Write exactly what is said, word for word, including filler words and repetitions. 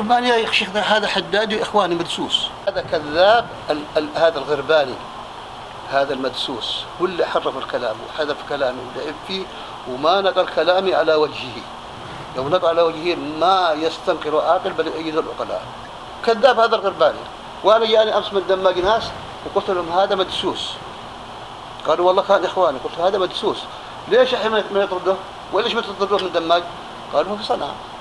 الغرباني يا شيخ هذا حداد وإخواني مدسوس. هذا كذاب. ال ال هذا الغرباني هذا المدسوس هو اللي حرف الكلام وحذف كلامي ولعب فيه وما نقل كلامي على وجهه. لو نقل على وجهه ما يستنكر عاقل بل يؤيد العقلاء. كذاب هذا الغرباني. وأنا جاني أمس من دماج ناس وقلت لهم هذا مدسوس. قالوا والله كان إخواني. قلت هذا مدسوس. ليش الحين ما يطرده؟ وليش ما تطرده من دماج؟ قالوا في صنعاء.